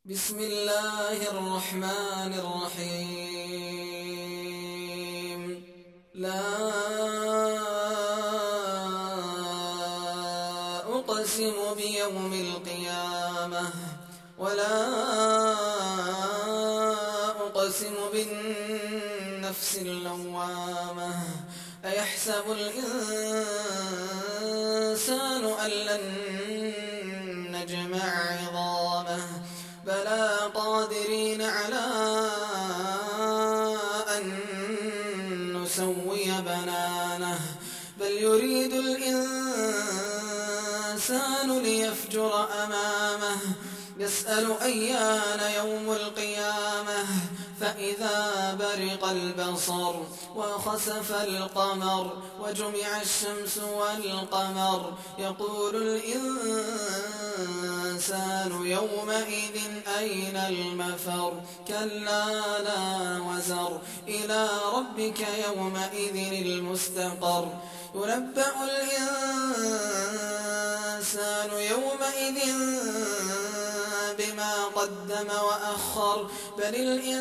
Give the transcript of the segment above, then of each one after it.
بسم الله الرحمن الرحيم. لا أقسم بيوم القيامة ولا أقسم بالنفس اللوامة. أيحسب الإنسان أن لن نجمع عظامه بلى قادرين على أن نسوي بنانه بل يريد الإنسان ليفجر أمامه يسأل أيان يوم القيامة فإذا برق البصر وخسف القمر وجمع الشمس والقمر يقول الإنسان يومئذ أين المفر كلا لا وزر إلى ربك يومئذ المستقر ينبأ الإنسان يومئذ بما قدم وأخر بل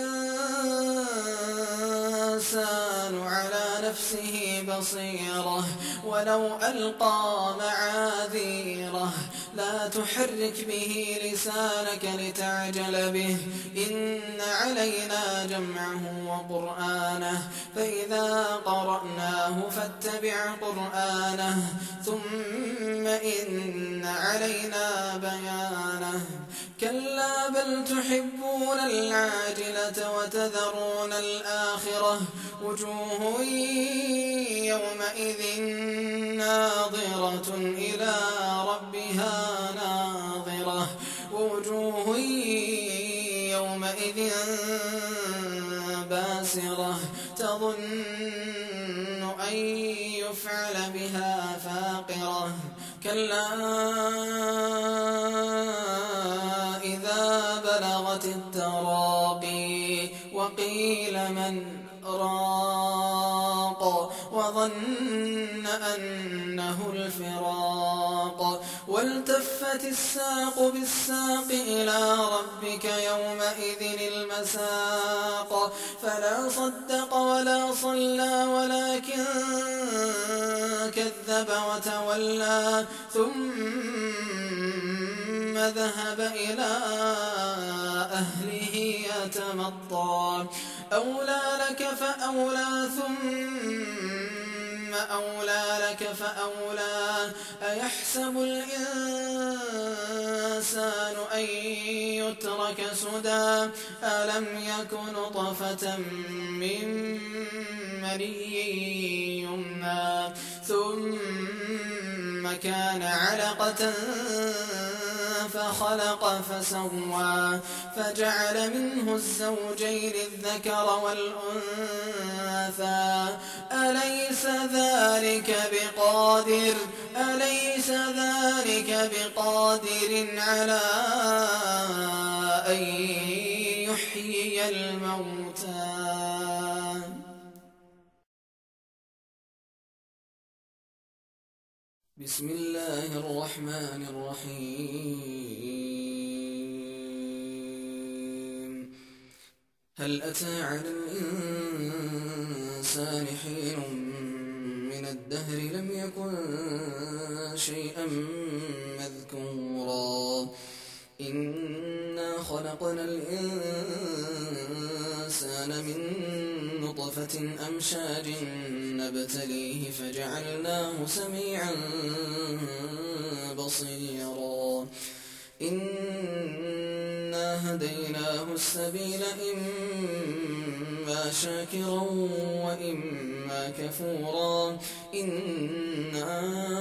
الإنسان على نفسه بصيرة ولو ألقى معاذيره لا تحرك به لسانك لتعجل به إن علينا جمعه وقرآنه فإذا قرأناه فاتبع قرآنه ثم إن علينا بيانه كلا بل تحبون العاجلة وتذرون الآخرة وجوه يومئذ ناظرة إلى ربها ناظرة ووجوه يومئذ باسرة تظن أن يفعل بها فاقرة كلا إذا بلغت التراقي وقيل من راق وظن أنه الفراق والتفت الساق بالساق إلى ربك يومئذ المساق فلا صدق ولا صلى ولكن كذب وتولى ثم ذهب إلى أهله يتمطى أولى لك فأولى ثم أولى لك فأولى أيحسب الإنسان أن يترك سدى ألم يك نطفة من مني يمنى ثم كان علقة فخلق فسوى فجعل منه الزوجين الذكر والأنثى أليس ذلك بقادر على أن يحيي الموتى. بسم الله الرحمن الرحيم. هل أتى على الإنسان حين من الدهر لم يكن شيئا مذكورا إنا خلقنا الإنسان من نطفة أمشاج نبتليه فجعلناه سميعا بصيرا إنا هديناه السبيل إما شاكرا وإما كفورا إنا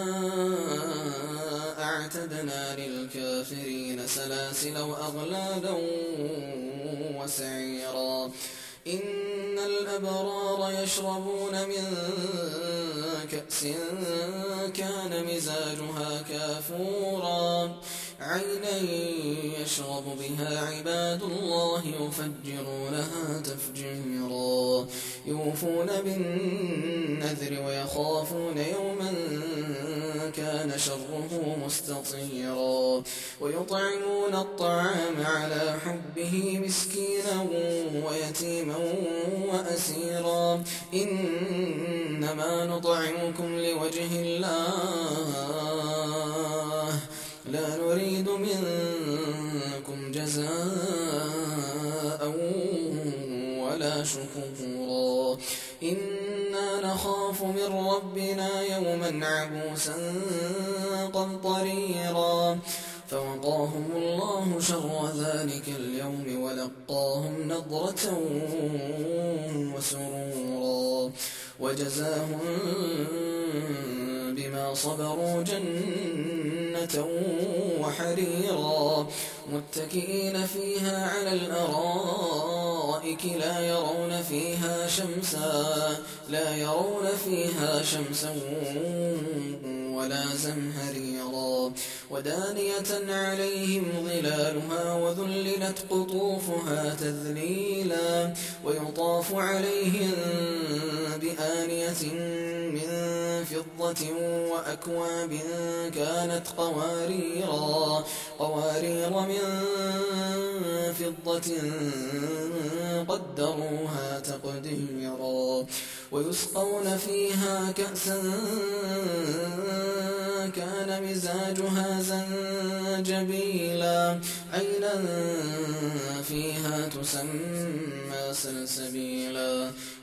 أعتدنا للكافرين سلاسل وأغلالا وسعيرا إن الأبرار يشربون من كأس كان مزاجها كافورا عينا يشرب بها عباد الله يفجرونها تفجيرا يوفون بالنذر ويخافون يوما كان شره مستطيرا ويطعمون الطعام على حبه مسكينا ويتيما وأسيرا إنما نطعمكم لوجه الله لا نريد منكم جزاء ولا شكورا إنا نخاف من ربنا يوما عبوسا قمطريرا فوقاهم الله شر ذلك اليوم ولقاهم نضرة وسرورا وجزاهم بما صبروا جنة وحريرا متكئين فيها على الأرائك لا يرون فيها شمسا ولا زمهريرا ودانية عليهم ظلالها وذللت قطوفها تذليلا ويطاف عليهم بآنية من فضة وأكواب كانت قوارير من فضة قدروها تقديرا ويسقون فيها كأسا كان مزاجها زنجبيلا عينا فيها تسمى سلسبيلا